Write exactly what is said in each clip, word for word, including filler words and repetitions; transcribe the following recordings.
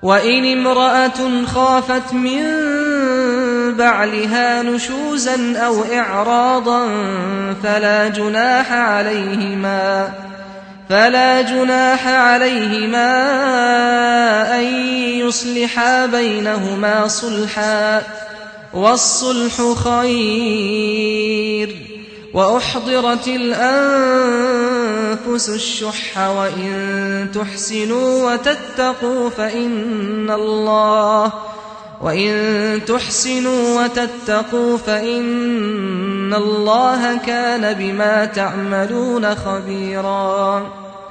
وإن امرأة خافت من بعلها نشوزا أو إعراضا فلا جناح عليهما فلا جناح عليهما أن يصلحا بينهما صلحا، والصلح خير. وأحضرت الأنفس الشح وإن تحسنوا وتتقوا فإن الله وإن تحسنوا وتتقوا فإن الله كان بما تعملون خبيرا.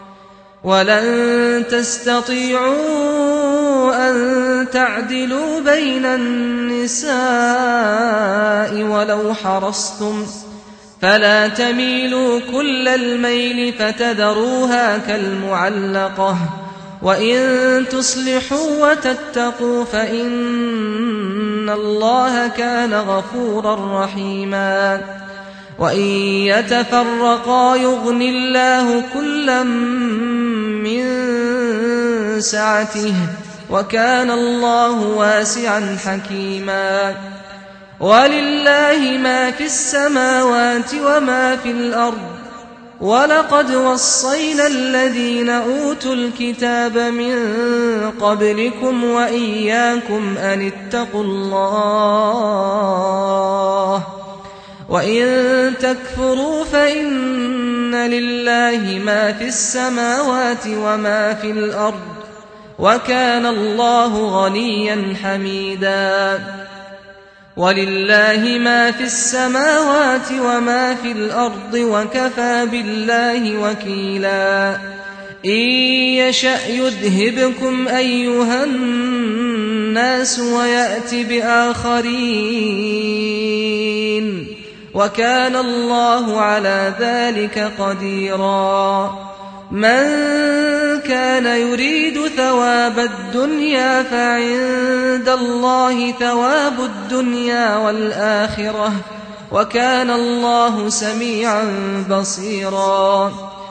ولن تستطيعوا أن تعدلوا بين النساء ولو حرصتم، فلا تميلوا كل الميل فتذروها كالمعلقة، وإن تصلحوا وتتقوا فإن الله كان غفورا رحيما. وإن يتفرقا يغن الله كلا من سعته، وكان الله واسعا حكيما. ولله ما في السماوات وما في الأرض، ولقد وصينا الذين أوتوا الكتاب من قبلكم وإياكم أن اتقوا الله، وإن تكفروا فإن لله ما في السماوات وما في الأرض، وكان الله غنيا حميدا. ولله ما في السماوات وما في الأرض، وكفى بالله وكيلا. إن يشأ يذهبكم أيها الناس ويأت بآخرين، وكان الله على ذلك قديرا. من كان يريد ثواب الدنيا فعند الله ثواب الدنيا والآخرة، وكان الله سميعا بصيرا.